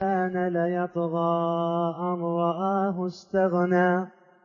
كان ليطغى أن رآه استغنى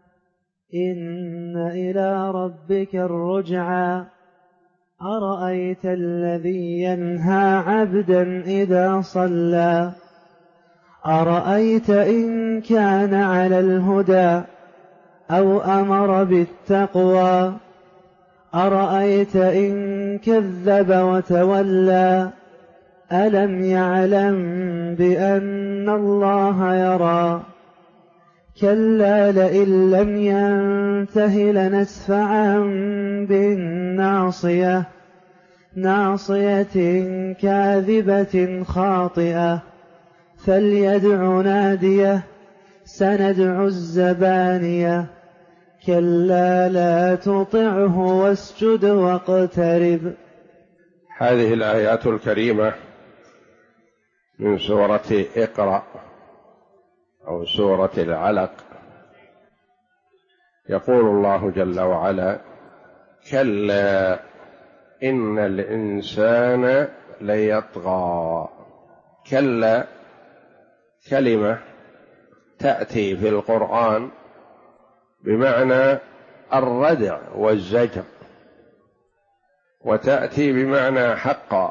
إن إلى ربك الرجعى أرأيت الذي ينهى عبدا إذا صلى أرأيت إن كان على الهدى أو أمر بالتقوى أرأيت إن كذب وتولى ألم يعلم بأن الله يرى كلا لئن لم ينته لنسفعا بالناصية ناصية كاذبة خاطئة فليدع ناديه سندع الزبانية كلا لا تطعه واسجد واقترب. هذه الآيات الكريمة من سورة اقرأ أو سورة العلق. يقول الله جل وعلا كلا إن الإنسان ليطغى. كلا كلمة تأتي في القرآن بمعنى الردع والزجر، وتأتي بمعنى حقا،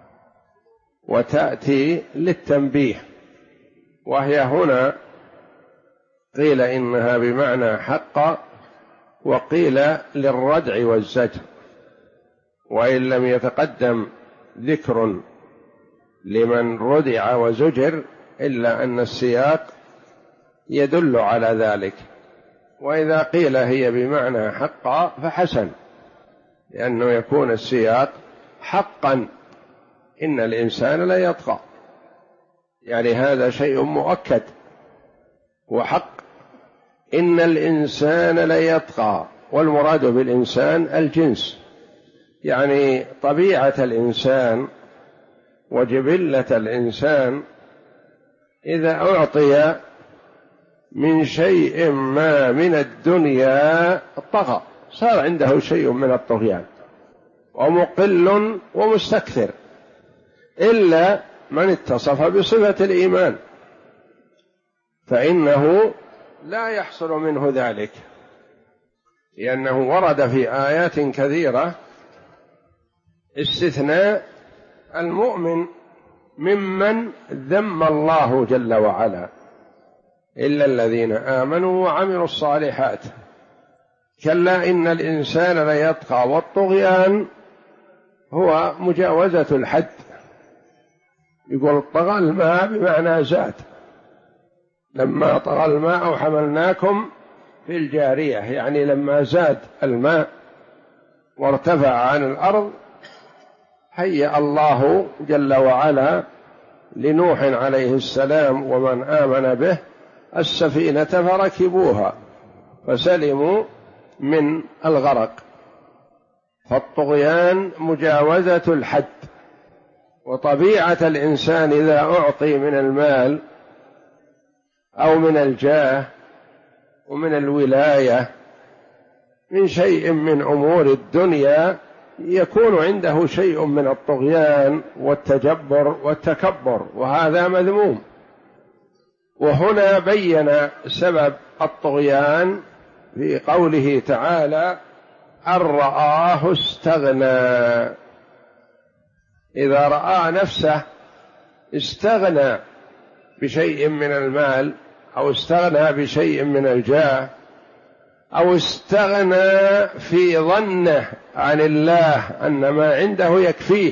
وتأتي للتنبيه، وهي هنا قيل إنها بمعنى حقا وقيل للردع والزجر، وإن لم يتقدم ذكر لمن ردع وزجر إلا أن السياق يدل على ذلك، وإذا قيل هي بمعنى حقا فحسن، لأنه يكون السياق حقا إن الإنسان لا يطغى، يعني هذا شيء مؤكد وحق. إن الإنسان لا يطغى، والمراد بالإنسان الجنس، يعني طبيعة الإنسان وجبلة الإنسان إذا أعطي من شيء ما من الدنيا طغى، صار عنده شيء من الطغيان ومقل ومستكثر، إلا من اتصف بصفة الإيمان فإنه لا يحصل منه ذلك، لأنه ورد في آيات كثيرة استثناء المؤمن ممن ذم الله جل وعلا إلا الذين آمنوا وعملوا الصالحات. كلا إن الإنسان ليطغى، والطغيان هو مجاوزة الحد. يقول طغى الماء بمعنى زاد، لما طغى الماء حملناكم في الجارية، يعني لما زاد الماء وارتفع عن الأرض هيأ الله جل وعلا لنوح عليه السلام ومن آمن به السفينة فركبوها فسلموا من الغرق. فالطغيان مجاوزة الحد، وطبيعة الإنسان إذا أعطي من المال أو من الجاه ومن الولاية من شيء من أمور الدنيا يكون عنده شيء من الطغيان والتجبر والتكبر، وهذا مذموم. وهنا بين سبب الطغيان في قوله تعالى أن رآه استغنى. إذا رأى نفسه استغنى بشيء من المال أو استغنى بشيء من الجاه أو استغنى في ظنه عن الله أن ما عنده يكفيه،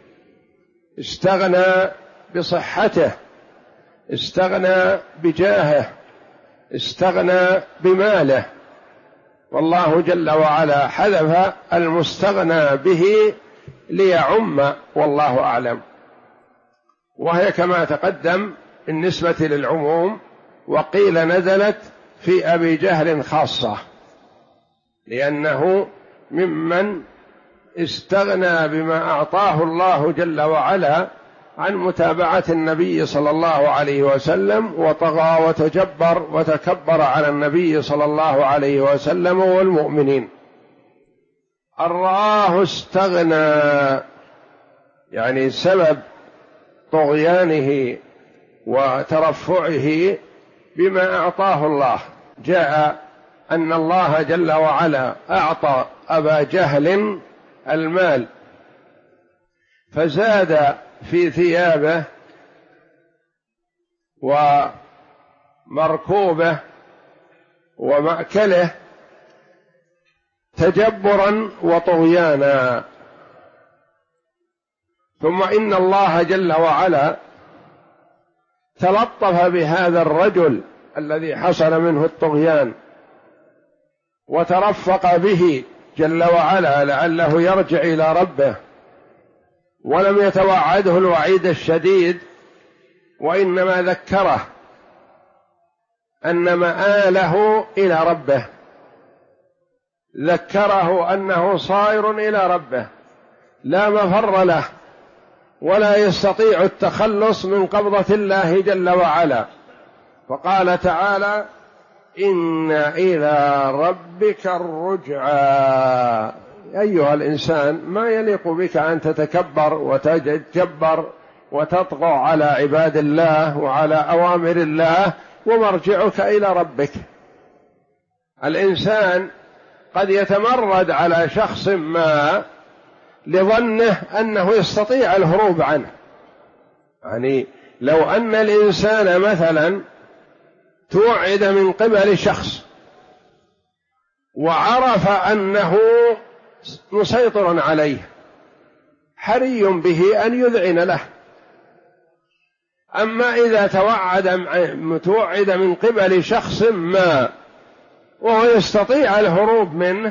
استغنى بصحته، استغنى بجاهه، استغنى بماله، والله جل وعلا حذف المستغنى به ليعم والله أعلم، وهي كما تقدم بالنسبة للعموم، وقيل نزلت في أبي جهل خاصة لأنه ممن استغنى بما أعطاه الله جل وعلا عن متابعة النبي صلى الله عليه وسلم، وطغى وتجبر وتكبر على النبي صلى الله عليه وسلم والمؤمنين. أن رآه استغنى، يعني سبب طغيانه وترفعه بما أعطاه الله. جاء أن الله جل وعلا أعطى أبا جهل المال فزاد في ثيابه ومركوبه ومأكله تجبرا وطغيانا. ثم إن الله جل وعلا تلطف بهذا الرجل الذي حصل منه الطغيان وترفق به جل وعلا لعله يرجع إلى ربه، ولم يتوعده الوعيد الشديد، وإنما ذكره أن مآله إلى ربه، ذكره أنه صائر إلى ربه لا مفر له ولا يستطيع التخلص من قبضة الله جل وعلا. فقال تعالى: إن إلى ربك الرجعى. أيها الإنسان، ما يليق بك أن تتكبر وتتجبر وتطغى على عباد الله وعلى أوامر الله، ومرجعك إلى ربك. الإنسان قد يتمرد على شخص ما لظنه أنه يستطيع الهروب عنه. يعني لو أن الإنسان مثلا توعد من قبل شخص وعرف أنه مسيطر عليه، حري به أن يذعن له. أما إذا توعد من قبل شخص ما وهو يستطيع الهروب منه،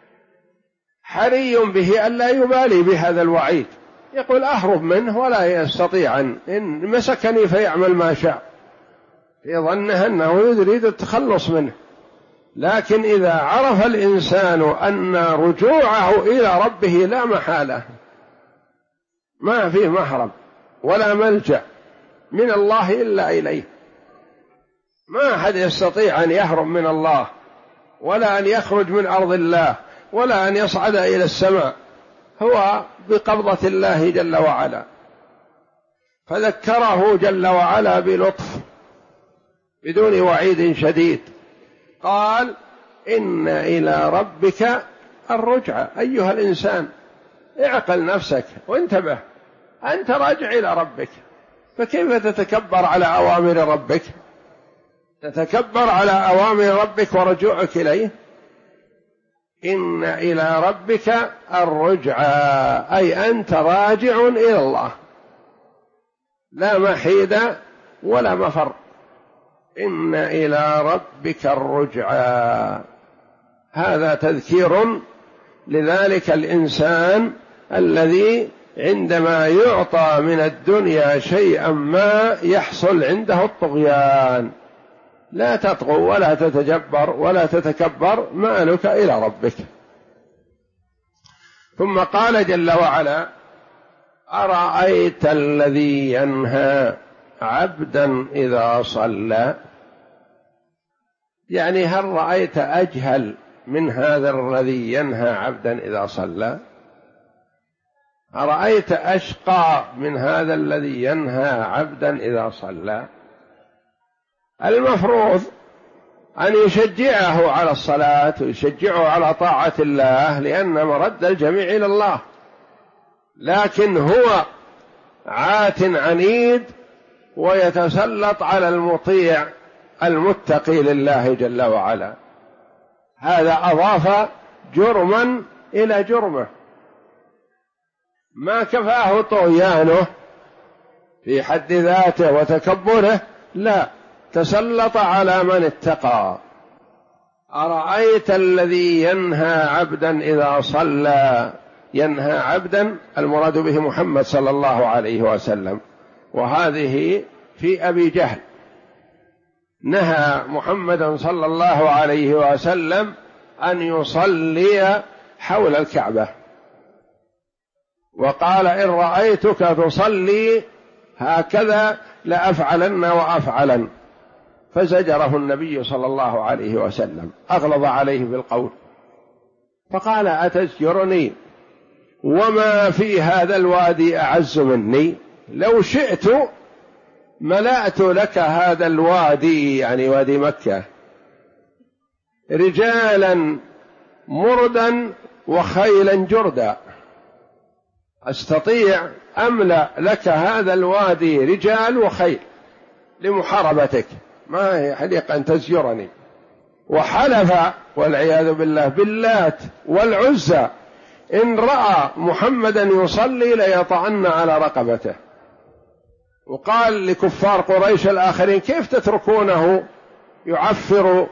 حري به أن لا يبالي بهذا الوعيد، يقول أهرب منه ولا يستطيع إن مسكني فيعمل ما شاء، في ظنه أنه يريد التخلص منه. لكن إذا عرف الإنسان أن رجوعه إلى ربه لا محالة، ما فيه مهرب ولا ملجأ من الله إلا إليه، ما أحد يستطيع أن يهرب من الله ولا أن يخرج من أرض الله ولا أن يصعد إلى السماء، هو بقبضة الله جل وعلا. فذكره جل وعلا بلطف بدون وعيد شديد، قال: إن إلى ربك الرجعى. أيها الإنسان، اعقل نفسك وانتبه، أنت راجع إلى ربك، فكيف تتكبر على أوامر ربك؟ تتكبر على أوامر ربك ورجوعك إليه. إن إلى ربك الرجعى، أي أنت راجع إلى الله، لا محيد ولا مفر. إن إلى ربك الرجعى، هذا تذكير لذلك الإنسان الذي عندما يعطى من الدنيا شيئا ما يحصل عنده الطغيان. لا تطغوا ولا تتجبر ولا تتكبر، مالك إلى ربك. ثم قال جل وعلا: أرأيت الذي ينهى عبدا إذا صلى. يعني هل رأيت أجهل من هذا الذي ينهى عبدا إذا صلى؟ أرأيت أشقى من هذا الذي ينهى عبدا إذا صلى؟ المفروض أن يشجعه على الصلاة ويشجعه على طاعة الله، لأن مرد الجميع إلى الله، لكن هو عات عنيد ويتسلط على المطيع المتقي لله جل وعلا. هذا أضاف جرما إلى جرمه، ما كفاه طغيانه في حد ذاته وتكبره، لا، تسلط على من اتقى. أرأيت الذي ينهى عبدا إذا صلى. ينهى عبدا المراد به محمد صلى الله عليه وسلم، وهذه في أبي جهل. نهى محمدا صلى الله عليه وسلم أن يصلي حول الكعبة، وقال: إن رأيتك تصلي هكذا لأفعلن وأفعلن، فزجره النبي صلى الله عليه وسلم، أغلظ عليه بالقول، فقال: أتزجرني وما في هذا الوادي أعز مني؟ لو شئت ملأت لك هذا الوادي، يعني وادي مكة، رجالا مردا وخيلا جردا. أستطيع أملأ لك هذا الوادي رجال وخيل لمحاربتك، ما يحليق أن تزجرني. وحلف والعياذ بالله باللات والعزى إن رأى محمدا يصلي ليطعن على رقبته. وقال لكفار قريش الآخرين: كيف تتركونه يعفر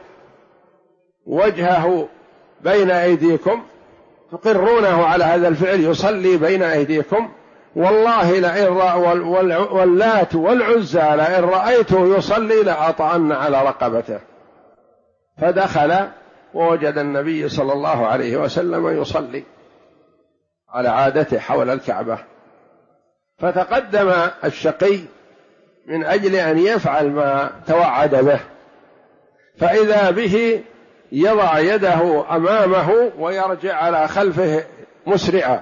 وجهه بين أيديكم، تقرونه على هذا الفعل، يصلي بين أيديكم؟ والله واللات والعزى لئن رأيته يصلي لأطعن على رقبته. فدخل ووجد النبي صلى الله عليه وسلم يصلي على عادته حول الكعبة، فتقدم الشقي من أجل أن يفعل ما توعد به، فإذا به يضع يده أمامه ويرجع على خلفه مسرعا،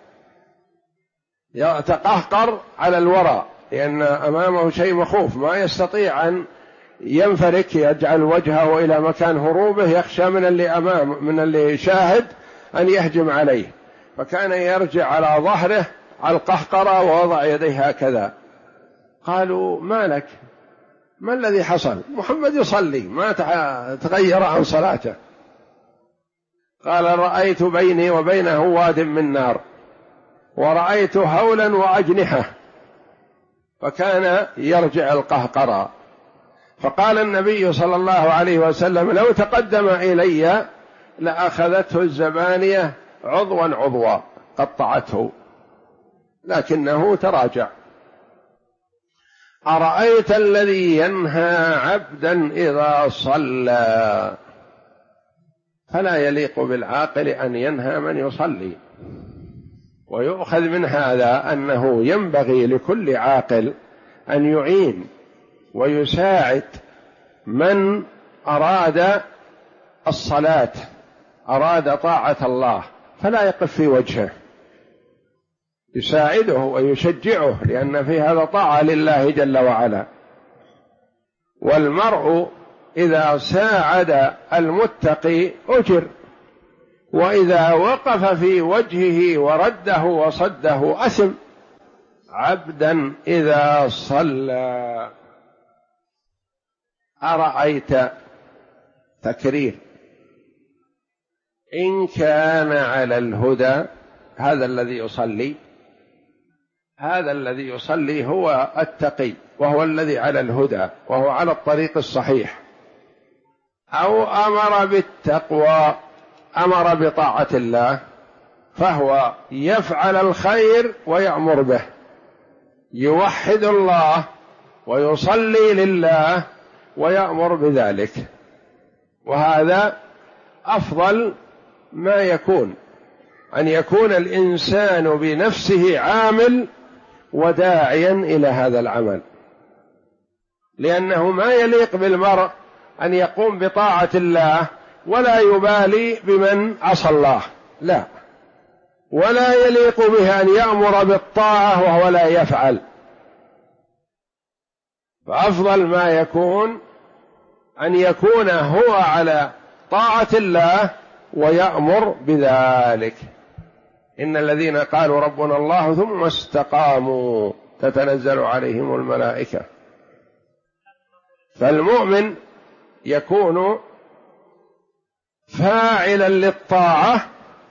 يتقهقر على الوراء، لأن أمامه شيء مخوف، ما يستطيع أن ينفرك يجعل وجهه إلى مكان هروبه، يخشى من اللي أمام، من اللي شاهد، أن يهجم عليه، فكان يرجع على ظهره على القهقرة ووضع يديه هكذا. قالوا: ما لك؟ ما الذي حصل؟ محمد يصلي، ما تغير عن صلاته. قال: رأيت بيني وبينه واد من نار، ورأيت هولا وأجنحة، فكان يرجع القهقرة. فقال النبي صلى الله عليه وسلم: لو تقدم إلي لأخذته الزبانية عضوا عضوا، قطعته، لكنه تراجع. أرأيت الذي ينهى عبدا إذا صلى؟ فلا يليق بالعاقل أن ينهى من يصلي. ويؤخذ من هذا أنه ينبغي لكل عاقل أن يعين ويساعد من أراد الصلاة، أراد طاعة الله، فلا يقف في وجهه، يساعده ويشجعه، لأن في هذا طاعة لله جل وعلا. والمرء إذا ساعد المتقي أجر، وإذا وقف في وجهه ورده وصده أثم. عبدا إذا صلى. أرأيت تكرير إن كان على الهدى، هذا الذي يصلي، هذا الذي يصلي هو التقي، وهو الذي على الهدى، وهو على الطريق الصحيح. أو أمر بالتقوى، أمر بطاعة الله، فهو يفعل الخير ويأمر به، يوحد الله ويصلي لله ويأمر بذلك. وهذا أفضل ما يكون، أن يكون الإنسان بنفسه عامل وداعيا إلى هذا العمل، لأنه ما يليق بالمرء أن يقوم بطاعة الله ولا يبالي بمن عصى الله، لا، ولا يليق به أن يأمر بالطاعة وهو لا يفعل. فأفضل ما يكون أن يكون هو على طاعة الله ويأمر بذلك. إن الذين قالوا ربنا الله ثم استقاموا تتنزل عليهم الملائكة. فالمؤمن يكون فاعلا للطاعة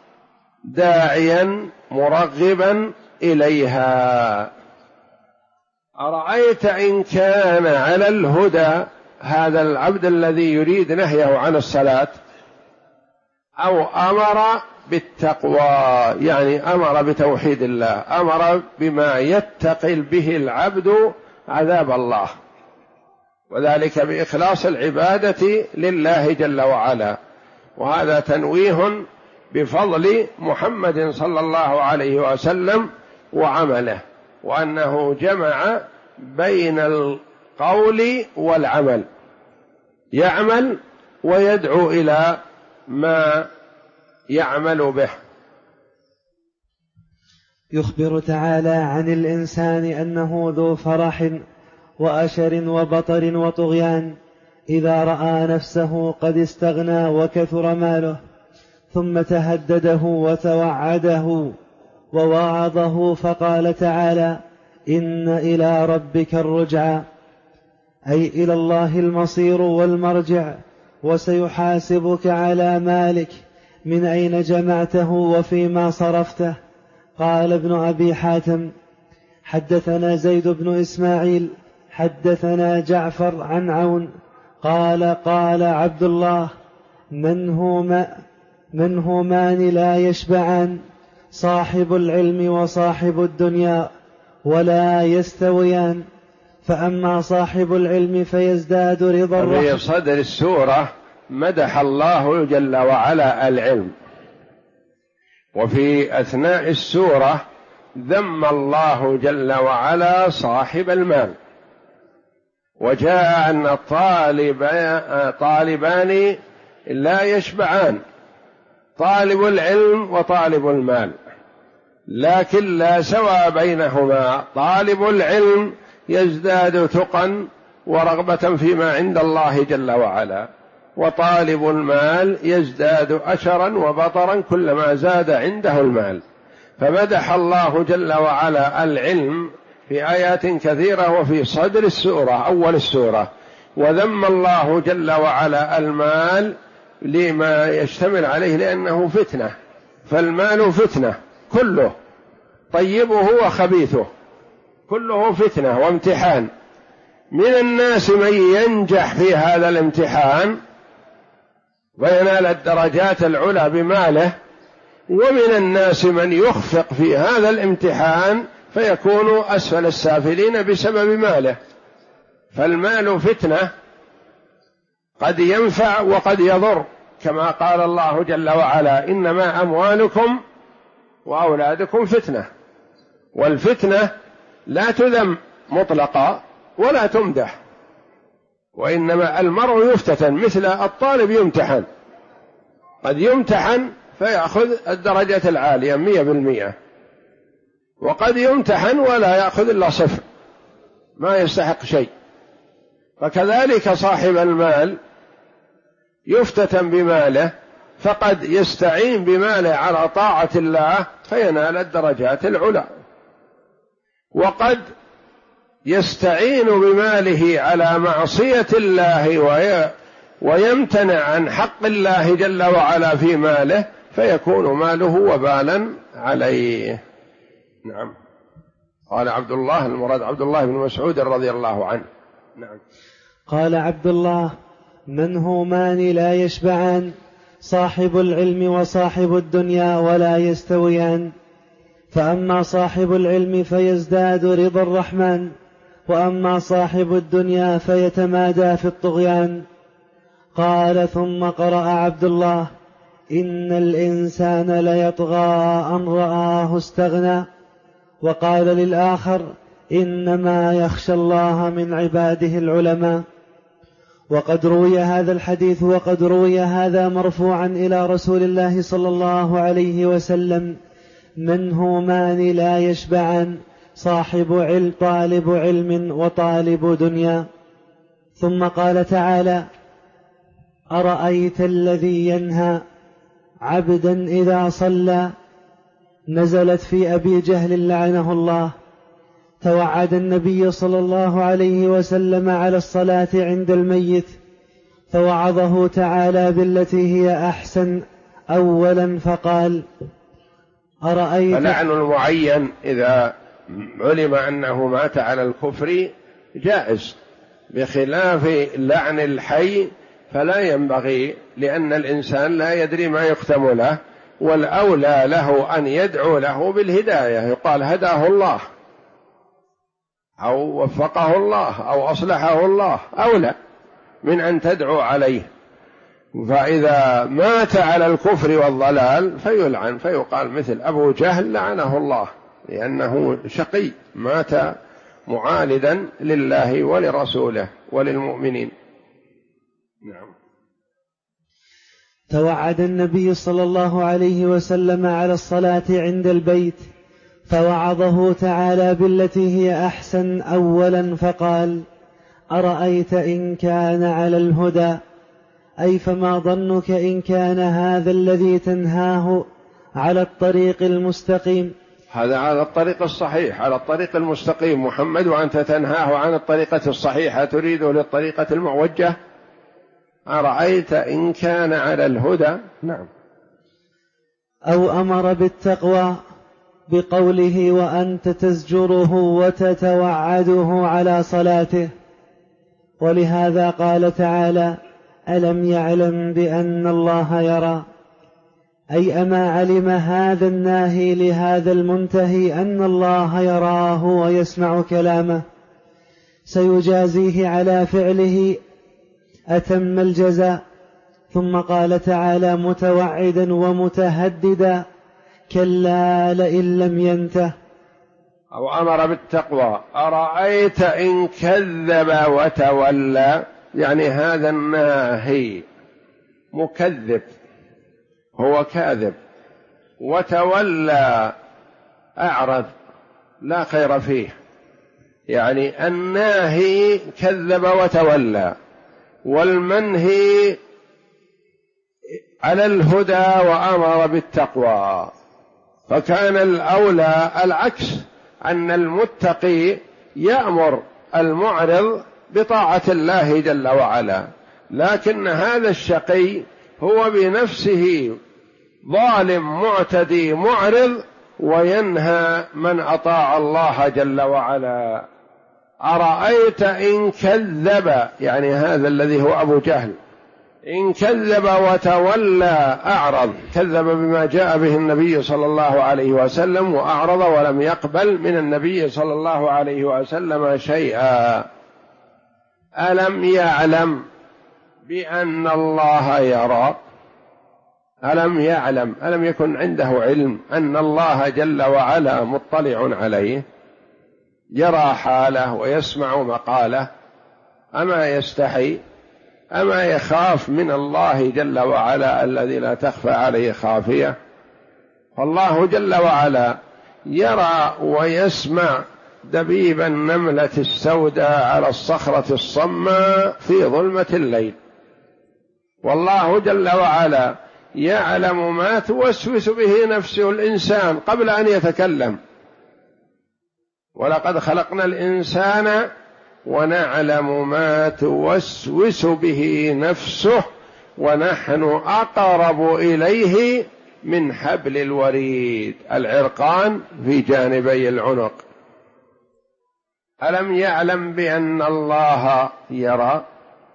داعيا مرغبا إليها. أرأيت إن كان على الهدى، هذا العبد الذي يريد نهيه عن الصلاة، أو أمر بالتقوى، يعني أمر بتوحيد الله، أمر بما يتقي به العبد عذاب الله، وذلك بإخلاص العبادة لله جل وعلا. وهذا تنويه بفضل محمد صلى الله عليه وسلم وعمله، وأنه جمع بين القول والعمل، يعمل ويدعو إلى ما يعمل به. يخبر تعالى عن الإنسان أنه ذو فرح وأشر وبطر وطغيان إذا رأى نفسه قد استغنى وكثر ماله، ثم تهدده وتوعده ووعظه فقال تعالى: إن إلى ربك الرجعى، أي إلى الله المصير والمرجع، وسيحاسبك على مالك، من أين جمعته وفيما صرفته. قال ابن أبي حاتم: حدثنا زيد بن إسماعيل حدثنا جعفر عن عون قال: قال عبد الله: من همان لا يشبعان، صاحب العلم وصاحب الدنيا ولا يستويان، فأما صاحب العلم فيزداد رضا الرحمن. في صدر السورة مدح الله جل وعلا العلم، وفي أثناء السورة ذم الله جل وعلا صاحب المال، وجاء أن طالبان لا يشبعان، طالب العلم وطالب المال، لكن لا سوى بينهما. طالب العلم يزداد تقى ورغبة فيما عند الله جل وعلا، وطالب المال يزداد أشرا وبطرا كلما زاد عنده المال. فمدح الله جل وعلا العلم في آيات كثيرة وفي صدر السورة أول السورة، وذم الله جل وعلا المال لما يشتمل عليه لأنه فتنة، فالمال فتنة كله، طيبه وخبيثه كله فتنة وامتحان. من الناس من ينجح في هذا الامتحان وينال الدرجات العلى بماله، ومن الناس من يخفق في هذا الامتحان فيكون أسفل السافلين بسبب ماله. فالمال فتنة، قد ينفع وقد يضر، كما قال الله جل وعلا: إنما أموالكم وأولادكم فتنة. والفتنة لا تذم مطلقا ولا تمدح، وإنما المرء يفتتن، مثل الطالب يمتحن، قد يمتحن فيأخذ الدرجة العالية 100%، وقد يمتحن ولا يأخذ إلا 0، ما يستحق شيء. فكذلك صاحب المال يفتتن بماله، فقد يستعين بماله على طاعة الله فينال الدرجات العلى، وقد يستعين بماله على معصية الله ويمتنع عن حق الله جل وعلا في ماله فيكون ماله وبالا عليه. نعم. قال عبد الله، المراد عبد الله بن مسعود رضي الله عنه. نعم. قال عبد الله: من همان لا يشبعان، صاحب العلم وصاحب الدنيا ولا يستويان، فأما صاحب العلم فيزداد رضا الرحمن، وأما صاحب الدنيا فيتمادى في الطغيان. قال: ثم قرأ عبد الله: إن الإنسان ليطغى أن رآه استغنى. وقال للآخر: إنما يخشى الله من عباده العلماء. وقد روي هذا الحديث وقد روي هذا مرفوعا إلى رسول الله صلى الله عليه وسلم: من همان لا يشبعان، طالب علم وطالب دنيا. ثم قال تعالى: أرأيت الذي ينهى عبدا إذا صلى. نزلت في أبي جهل لعنه الله. توعد النبي صلى الله عليه وسلم على الصلاة عند الميت، فوعظه تعالى بالتي هي أحسن أولا فقال: أرأيت. فلعن المعين إذا علم أنه مات على الكفر جائز، بخلاف لعن الحي فلا ينبغي، لأن الإنسان لا يدري ما يختم له، والأولى له أن يدعو له بالهداية، يقال هداه الله أو وفقه الله أو أصلحه الله، أولى من أن تدعو عليه. فإذا مات على الكفر والضلال فيلعن، فيقال مثل أبو جهل لعنه الله، لأنه شقي مات معاندا لله ولرسوله وللمؤمنين. نعم. توعد النبي صلى الله عليه وسلم على الصلاة عند البيت، فوعظه تعالى بالتي هي أحسن أولا فقال: أرأيت إن كان على الهدى، أي فما ظنك إن كان هذا الذي تنهاه على الطريق المستقيم؟ هذا على الطريق الصحيح، على الطريق المستقيم محمد، وأنت تنهاه عن الطريقة الصحيحة تريده للطريقة المعوجة. أرأيت إن كان على الهدى. نعم. أو أمر بالتقوى بقوله وأنت تزجره وتتوعده على صلاته، ولهذا قال تعالى ألم يعلم بأن الله يرى، أي أما علم هذا الناهي لهذا المنتهي أن الله يراه ويسمع كلامه سيجازيه على فعله أتم الجزاء. ثم قال تعالى متوعدا ومتهددا كلا لئن لم ينته. أو أمر بالتقوى أرأيت إن كذب وتولى، يعني هذا الناهي مكذب، هو كاذب، وتولى أعرض لا خير فيه، يعني الناهي كذب وتولى، والمنهي على الهدى وأمر بالتقوى. فكان الأولى العكس، أن المتقي يأمر المعرض بطاعة الله جل وعلا، لكن هذا الشقي هو بنفسه ظالم معتدي معرض وينهى من أطاع الله جل وعلا. أرأيت إن كذب، يعني هذا الذي هو أبو جهل، إن كذب وتولى أعرض، كذب بما جاء به النبي صلى الله عليه وسلم وأعرض ولم يقبل من النبي صلى الله عليه وسلم شيئا. ألم يعلم بأن الله يرى؟ ألم يعلم، ألم يكن عنده علم أن الله جل وعلا مطلع عليه، يرى حاله ويسمع مقاله؟ أما يستحي؟ أما يخاف من الله جل وعلا الذي لا تخفى عليه خافية؟ فالله جل وعلا يرى ويسمع دبيب النملة السوداء على الصخرة الصماء في ظلمة الليل، والله جل وعلا يعلم ما توسوس به نفسه الإنسان قبل أن يتكلم. ولقد خلقنا الإنسان ونعلم ما توسوس به نفسه ونحن أقرب إليه من حبل الوريد، العرقان في جانبي العنق. ألم يعلم بأن الله يرى،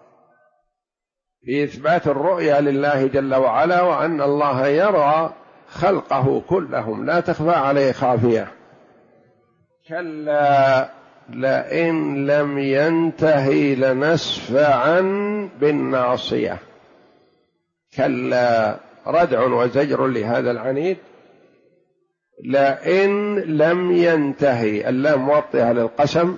في إثبات الرؤيا لله جل وعلا، وأن الله يرى خلقه كلهم لا تخفى عليه خافية. كلا لئن لم ينتهي لنسفعا بالناصية. كلا ردع وزجر لهذا العنيد. لئن لم ينتهي، اللام موطئة للقسم،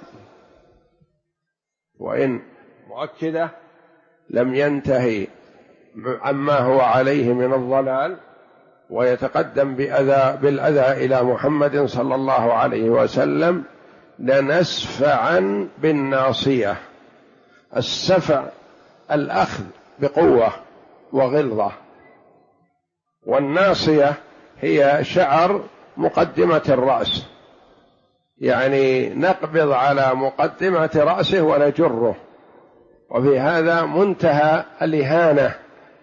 وإن مؤكدة، لم ينتهي عما هو عليه من الضلال، ويتقدم بالأذى إلى محمد صلى الله عليه وسلم، لنسفعا بالناصية. السفع الأخذ بقوة وغلظة، والناصية هي شعر مقدمة الرأس، يعني نقبض على مقدمة رأسه ونجره، وفي هذا منتهى الإهانة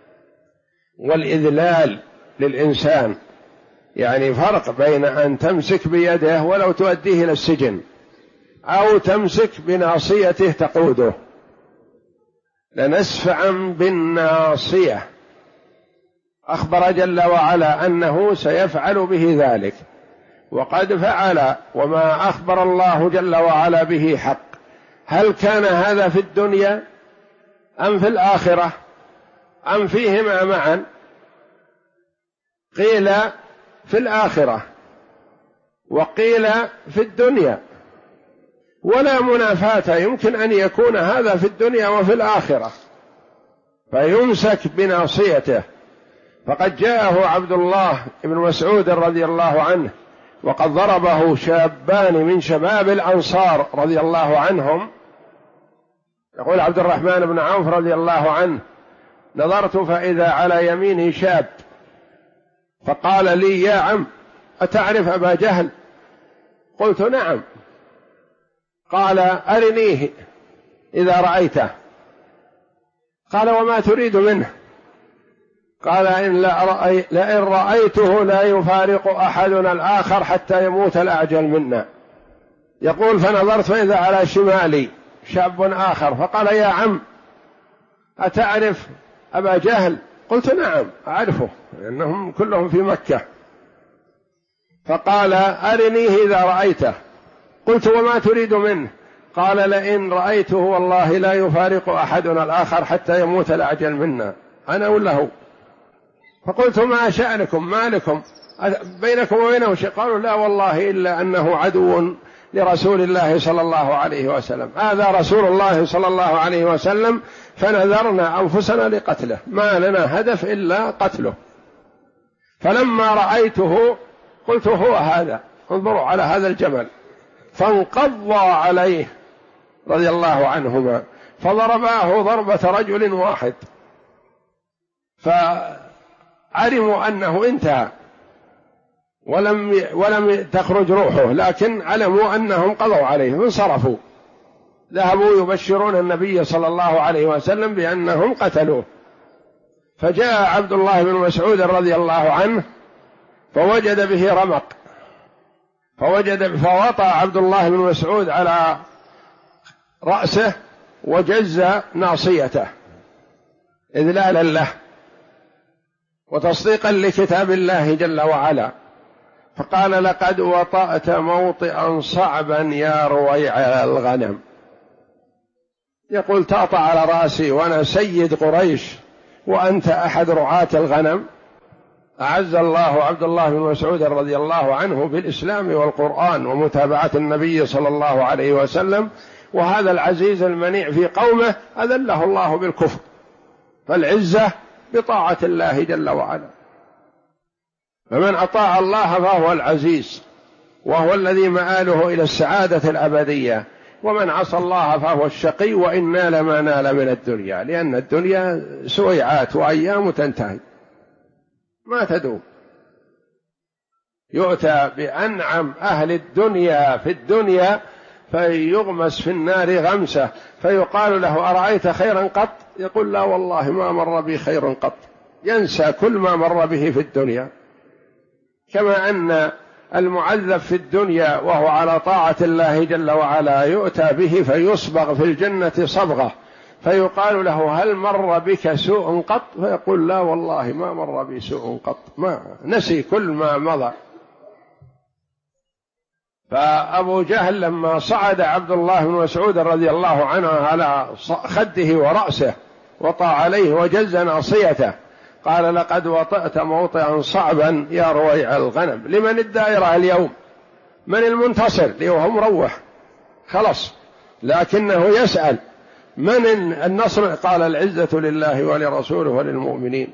والإذلال للإنسان. يعني فرق بين أن تمسك بيده ولو تؤديه إلى السجن، أو تمسك بناصيته تقوده. لنسفعا بالناصية، أخبر جل وعلا أنه سيفعل به ذلك، وقد فعل، وما أخبر الله جل وعلا به حق. هل كان هذا في الدنيا أم في الآخرة أم فيهما معا؟ قيل في الآخرة وقيل في الدنيا، ولا منافاة، يمكن أن يكون هذا في الدنيا وفي الآخرة، فيمسك بناصيته. فقد جاءه عبد الله بن مسعود رضي الله عنه، وقد ضربه شابان من شباب الأنصار رضي الله عنهم يقول عبد الرحمن بن عوف رضي الله عنه: نظرت فإذا على يميني شاب، فقال لي: يا عم، أتعرف أبا جهل؟ قلت: نعم. قال: أرنيه إذا رأيته. قال: وما تريد منه؟ قال: لئن رأيته لا يفارق أحدنا الآخر حتى يموت الأعجل منا. يقول: فنظرت فإذا على شمالي شاب آخر، فقال: يا عم، أتعرف أبا جهل؟ قلت: نعم أعرفه، لأنهم كلهم في مكة. فقال: أرنيه إذا رأيته. قلت: وما تريد منه؟ قال: لئن رأيته والله لا يفارق أحدنا الآخر حتى يموت الأعجل منا، أنا ولا هو. فقلت: ما شأنكم، ما لكم بينكم وبينه شيء؟ قالوا: لا والله إلا أنه عدو لرسول الله صلى الله عليه وسلم، هذا رسول الله صلى الله عليه وسلم، فنذرنا أنفسنا لقتله، ما لنا هدف إلا قتله. فلما رأيته قلت: هو هذا، انظروا على هذا الجمل. فانقضى عليه رضي الله عنهما، فضرباه ضربة رجل واحد، فعلموا أنه انتهى ولم تخرج روحه، لكن علموا أنهم قضوا عليه فانصرفوا، ذهبوا يبشرون النبي صلى الله عليه وسلم بأنهم قتلوه. فجاء عبد الله بن مسعود رضي الله عنه فوجد به رمق، فوطأ عبد الله بن مسعود على رأسه وجز ناصيته إذلالا له وتصديقا لكتاب الله جل وعلا، فقال: لقد وطأت موطئا صعبا يا رويع الغنم. يقول: تأطأ على رأسي وأنا سيد قريش وأنت أحد رعاة الغنم. أعز الله عبد الله بن مسعود رضي الله عنه بالإسلام والقرآن ومتابعة النبي صلى الله عليه وسلم، وهذا العزيز المنيع في قومه أذله الله بالكفر، فالعزة بطاعة الله جل وعلا. فمن أطاع الله فهو العزيز، وهو الذي مآله إلى السعادة الأبدية، ومن عصى الله فهو الشقي، وإن نال ما نال من الدنيا، لأن الدنيا سويعات وأيام تنتهي ما تدوم. يؤتى بأنعم أهل الدنيا في الدنيا فيغمس في النار غمسة، فيقال له: أرأيت خيرا قط؟ يقول: لا والله ما مر بي خير قط، ينسى كل ما مر به في الدنيا. كما أن المعذب في الدنيا وهو على طاعة الله جل وعلا يؤتى به فيصبغ في الجنة صبغة، فيقال له: هل مر بك سوء قط؟ فيقول: لا والله ما مر بي سوء قط، ما نسي كل ما مضى. فأبو جهل لما صعد عبد الله بن مسعود رضي الله عنه على خده ورأسه وطأ عليه وجز ناصيته، قال: لقد وطأت موطئا صعبا يا رويع الغنم. لمن الدائرة اليوم؟ من المنتصر؟ ليه مروح خلص، لكنه يسأل: من النصر؟ قال: العزة لله ولرسوله وللمؤمنين.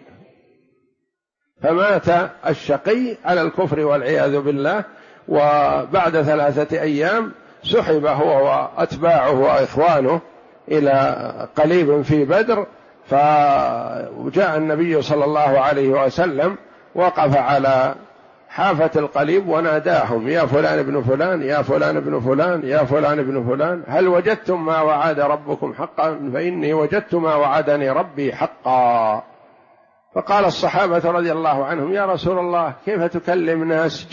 فمات الشقي على الكفر والعياذ بالله، وبعد 3 أيام سحب هو وأتباعه وإخوانه إلى قليب في بدر، فجاء النبي صلى الله عليه وسلم وقف على حافة القليب وناداهم: يا فلان ابن فلان، يا فلان ابن فلان، يا فلان ابن فلان، هل وجدتم ما وعد ربكم حقا؟ فإني وجدت ما وعدني ربي حقا. فقال الصحابة رضي الله عنهم: يا رسول الله كيف تكلم ناس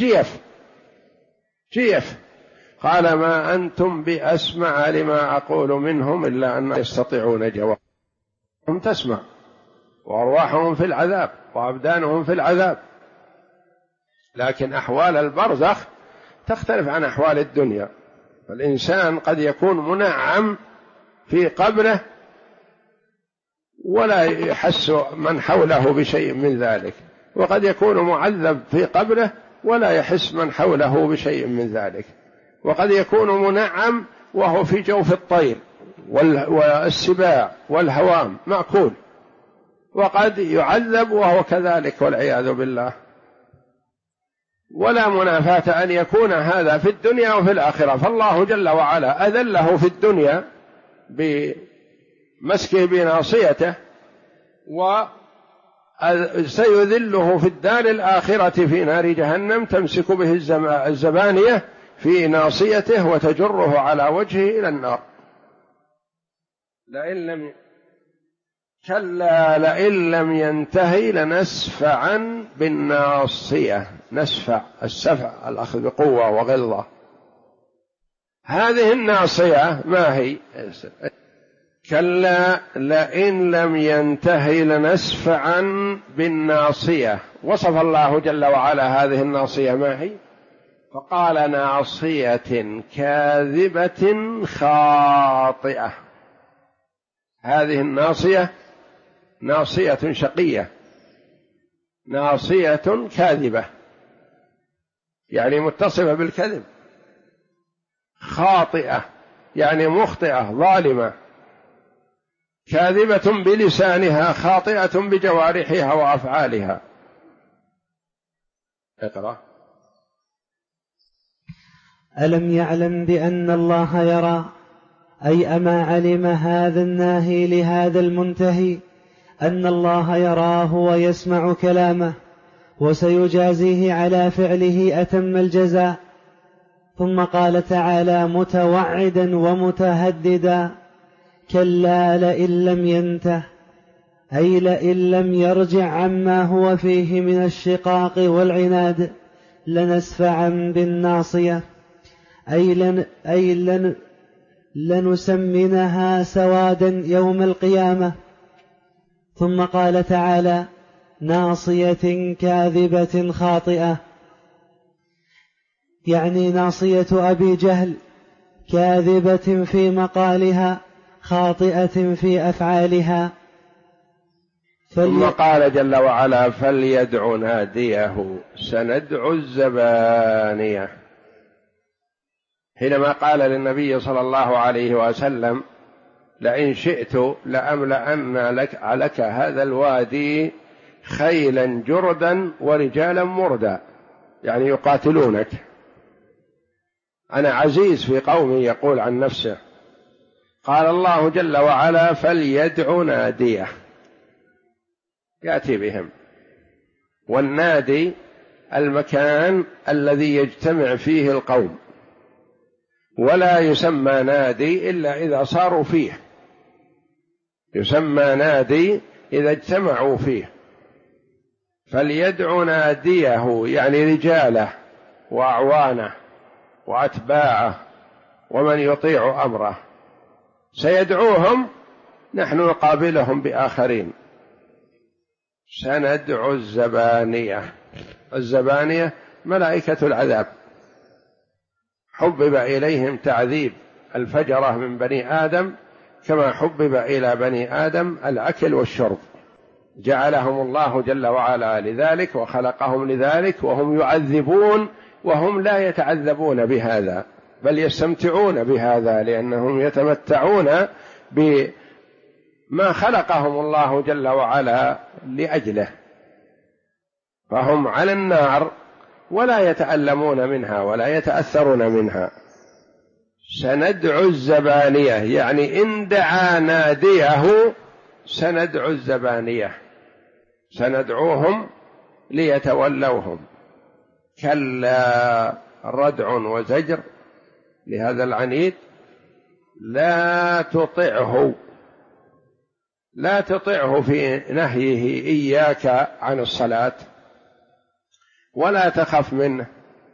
جيف؟ قال: ما أنتم بأسمع لما أقول منهم إلا أن يستطيعون جواب. هم تسمع، وأرواحهم في العذاب وأبدانهم في العذاب، لكن أحوال البرزخ تختلف عن أحوال الدنيا. فالإنسان قد يكون منعم في قبره ولا يحس من حوله بشيء من ذلك، وقد يكون معذب في قبره ولا يحس من حوله بشيء من ذلك، وقد يكون منعم وهو في جوف الطير والسباع والهوام مأكول، وقد يعذب وهو كذلك والعياذ بالله. ولا منافاة أن يكون هذا في الدنيا وفي الآخرة، فالله جل وعلا أذله في الدنيا مسكه بناصيته، وسيذله في الدار الآخرة في نار جهنم تمسك به الزبانية في ناصيته وتجره على وجهه إلى النار. كلا لئن لم ينتهي لنسفعا بالناصية. نسفع، السفع الأخذ بقوة وغلظة. هذه الناصية ما هي؟ كلا لئن لم ينتهي لنسفعا بالناصية. وصف الله جل وعلا هذه الناصية ما هي؟ فقال ناصية كاذبة خاطئة. هذه الناصية ناصية شقية، ناصية كاذبة يعني متصفة بالكذب، خاطئة يعني مخطئة ظالمة، كاذبة بلسانها خاطئة بجوارحها وأفعالها. اقرأ. ألم يعلم بأن الله يرى، أي أما علم هذا الناهي لهذا المنتهي أن الله يراه ويسمع كلامه وسيجازيه على فعله أتم الجزاء. ثم قال تعالى متوعدا ومتهددا: كلا لئن لم ينته، أي لئن لم يرجع عما هو فيه من الشقاق والعناد، لنسفعا بالناصية، أي لنسمنها سوادا يوم القيامة. ثم قال تعالى ناصية كاذبة خاطئة، يعني ناصية أبي جهل، كاذبة في مقالها خاطئة في أفعالها. ثم قال جل وعلا فليدع ناديه سندع الزبانية. حينما قال للنبي صلى الله عليه وسلم لئن شئت لأملأن لك هذا الوادي خيلا جردا ورجالا مردا، يعني يقاتلونك، أنا عزيز في قومي يقول عن نفسه. قال الله جل وعلا فليدع ناديه، يأتي بهم. والنادي المكان الذي يجتمع فيه القوم، ولا يسمى نادي إلا إذا صاروا فيه، يسمى نادي إذا اجتمعوا فيه. فليدع ناديه يعني رجاله وأعوانه وأتباعه ومن يطيع أمره، سيدعوهم، نحن نقابلهم بآخرين. سندع الزبانية. الزبانية ملائكة العذاب، حبب إليهم تعذيب الفجرة من بني آدم كما حبب إلى بني آدم الأكل والشرب، جعلهم الله جل وعلا لذلك وخلقهم لذلك، وهم يعذبون وهم لا يتعذبون بهذا بل يستمتعون بهذا، لأنهم يتمتعون بما خلقهم الله جل وعلا لأجله، فهم على النار ولا يتألمون منها ولا يتأثرون منها. سندع الزبانية يعني إن دعا ناديه سندع الزبانية، سندعوهم ليتولوهم. كلا ردع وزجر لهذا العنيد، لا تطعه، لا تطعه في نهيه إياك عن الصلاة ولا تخف منه،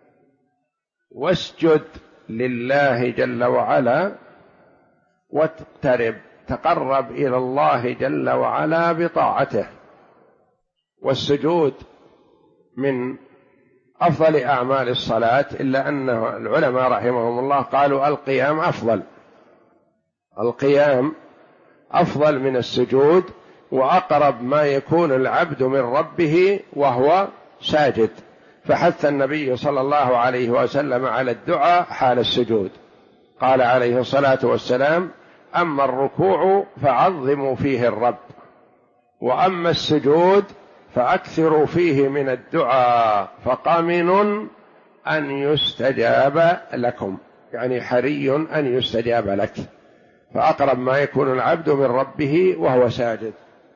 واسجد لله جل وعلا واقترب، تقرب إلى الله جل وعلا بطاعته. والسجود من أفضل أعمال الصلاة، إلا أن العلماء رحمهم الله قالوا القيام أفضل، القيام أفضل من السجود، وأقرب ما يكون العبد من ربه وهو ساجد. فحث النبي صلى الله عليه وسلم على الدعاء حال السجود، قال عليه الصلاة والسلام أما الركوع فعظموا فيه الرب، وأما السجود فأكثروا فيه من الدعاء، فقمن أن يستجاب لكم، يعني حري أن يستجاب لك. فأقرب ما يكون العبد من ربه وهو ساجد.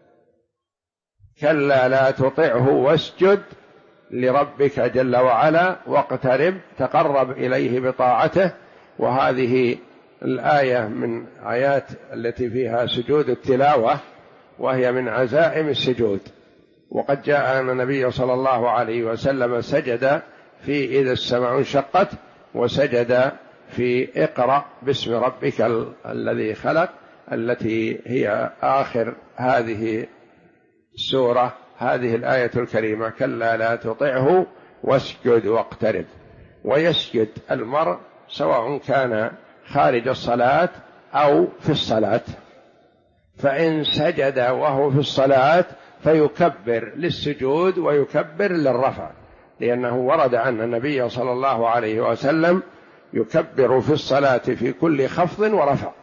كلا لا تطعه واسجد لربك جل وعلا واقترب، تقرب إليه بطاعته. وهذه الآية من آيات التي فيها سجود التلاوة، وهي من عزائم السجود. وقد جاء أن النبي صلى الله عليه وسلم سجد في إذا السماء انشقت، وسجد في اقرأ باسم ربك الذي خلق، التي هي آخر هذه السورة، هذه الآية الكريمة: كلا لا تطعه واسجد واقترب. ويسجد المرء سواء كان خارج الصلاة أو في الصلاة، فإن سجد وهو في الصلاة فيكبر للسجود ويكبر للرفع، لأنه ورد عن النبي صلى الله عليه وسلم يكبر في الصلاة في كل خفض ورفع.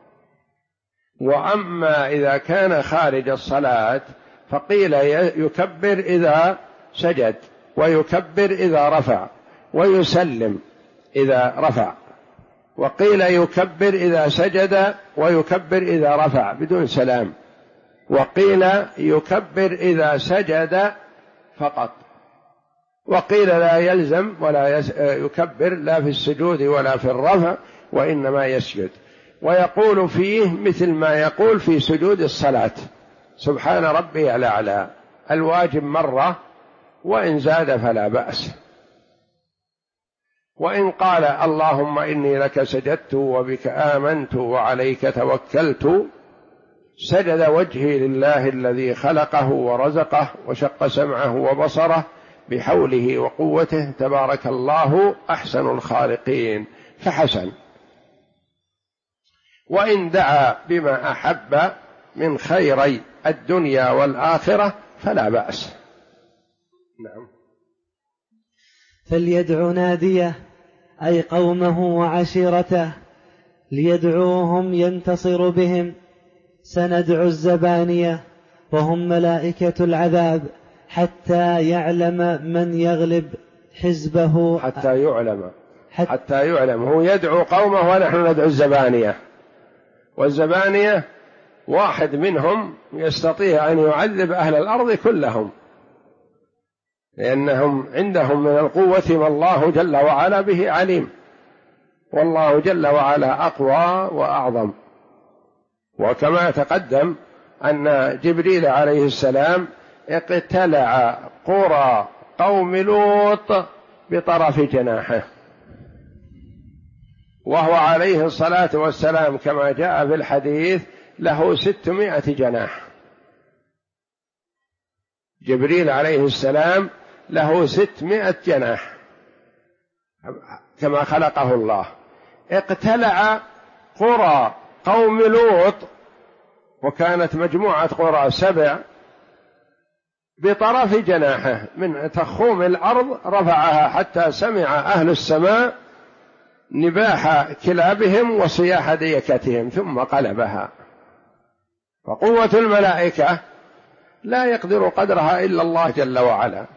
وأما إذا كان خارج الصلاة فقيل يكبر إذا سجد، ويكبر إذا رفع، ويسلم إذا رفع. وقيل يكبر إذا سجد ويكبر إذا رفع بدون سلام. وقيل يكبر إذا سجد فقط. وقيل لا يلزم ولا يكبر لا في السجود ولا في الرفع، وإنما يسجد. ويقول فيه مثل ما يقول في سجود الصلاة: سبحان ربي الأعلى، الواجب مرة، وإن زاد فلا بأس. وإن قال اللهم إني لك سجدت وبك آمنت وعليك توكلت، سجد وجهي لله الذي خلقه ورزقه وشق سمعه وبصره بحوله وقوته، تبارك الله أحسن الخالقين، فحسن. وإن دعا بما أحب من خيري الدنيا والآخرة فلا بأس. نعم. فليدع ناديه أي قومه وعشيرته ليدعوهم ينتصر بهم. سندع الزبانية وهم ملائكة العذاب حتى يعلم من يغلب حزبه. حتى يعلم هو يدعو قومه ونحن ندعو الزبانية. والزبانية واحد منهم يستطيع أن يعذب أهل الأرض كلهم، لأنهم عندهم من القوة ما الله جل وعلا به عليم، والله جل وعلا أقوى وأعظم. وكما تقدم أن جبريل عليه السلام اقتلع قرى قوم لوط بطرف جناحه، وهو عليه الصلاة والسلام كما جاء في الحديث له 600 جناح. جبريل عليه السلام له 600 جناح كما خلقه الله. اقتلع قرى قوم لوط، وكانت مجموعة قرى 7، بطرف جناحه من تخوم الأرض رفعها حتى سمع أهل السماء نباح كلابهم وصياح ديكتهم ثم قلبها. فقوة الملائكة لا يقدر قدرها إلا الله جل وعلا.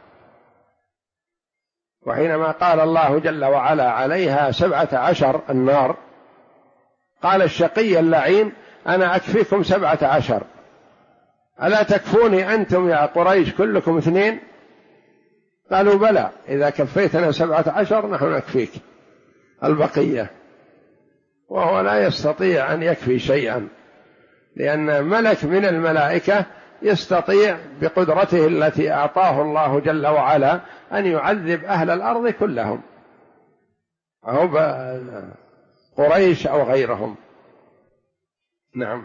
وحينما قال الله جل وعلا عليها 17 النار، قال الشقي اللعين: أنا أكفيكم 17، ألا تكفوني أنتم يا قريش كلكم 2؟ قالوا: بلى، إذا كفيتنا 17 نحن نكفيك البقية. وهو لا يستطيع أن يكفي شيئا، لأن ملك من الملائكة يستطيع بقدرته التي أعطاه الله جل وعلا أن يعذب أهل الأرض كلهم، أو قريش أو غيرهم. نعم.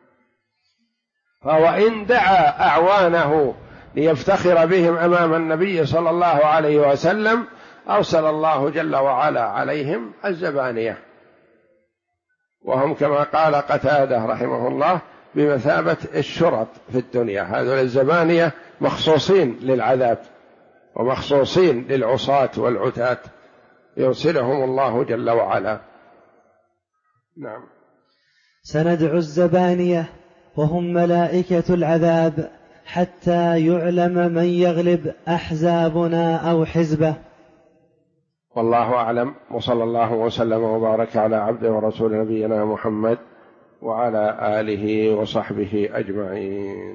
فوإن دعا أعوانه ليفتخر بهم أمام النبي صلى الله عليه وسلم أرسل الله جل وعلا عليهم الزبانية، وهم كما قال قتادة رحمه الله بمثابة الشرط في الدنيا. هذول الزبانية مخصوصين للعذاب ومخصوصين للعصاة والعتاة، يرسلهم الله جل وعلا. نعم. سندع الزبانية وهم ملائكة العذاب حتى يعلم من يغلب أحزابنا أو حزبه. والله أعلم، وصلى الله وسلم وبارك على عبده ورسول نبينا محمد وعلى آله وصحبه أجمعين.